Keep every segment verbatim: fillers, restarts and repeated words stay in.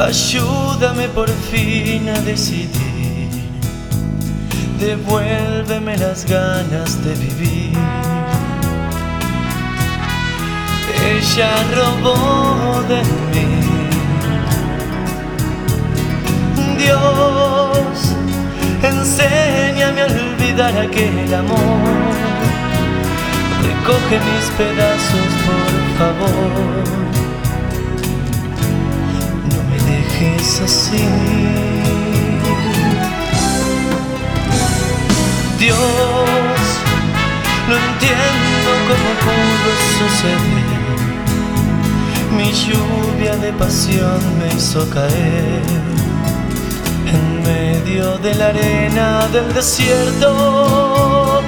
Ayúdame por fin a decidir, devuélveme las ganas de vivir. Ella robó de mí. Dios, enséñame a olvidar aquel amor. Recoge mis pedazos, por favor. No me dejes así. Dios, no entiendo cómo pudo suceder. Mi lluvia de pasión me hizo caer en medio de la arena del desierto.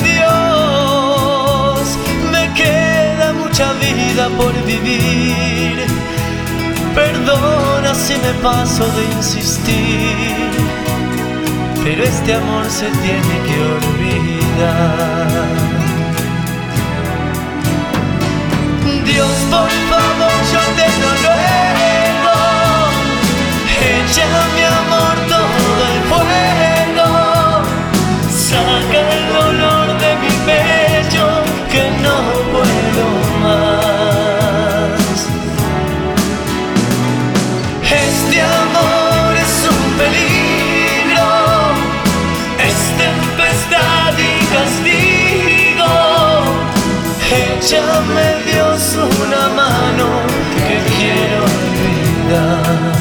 Dios, me queda mucha vida por vivir. Perdona si me paso de insistir, pero este amor se tiene que olvidar. Dios, por favor, yo te lo ruego, echa mi amor todo el fuego, saca el dolor de mi pecho que no puedo más. Este amor es un peligro, es tempestad y castigo. Échame, Dios, una mano que quiero olvidar.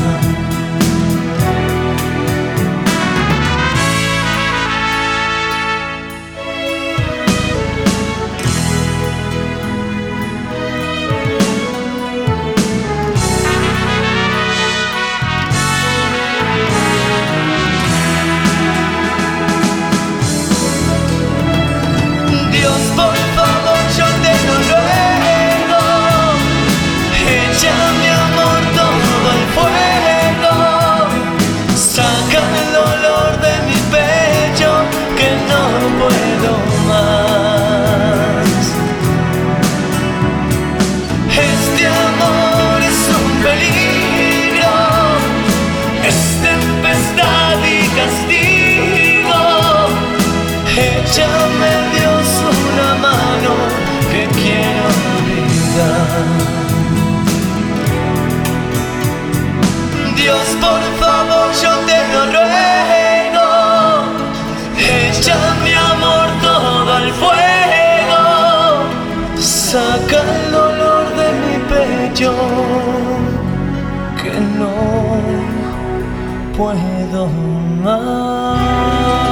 Dios, por favor, yo te lo ruego, echa mi amor todo al fuego, saca el dolor de mi pecho que no puedo más. Este amor es un peligro, es tempestad y castigo. Échame, Dios, una mano que quiero olvidar. Dios, por favor, yo te lo ruego, echa mi amor todo al fuego, saca el dolor de mi pecho que no puedo más.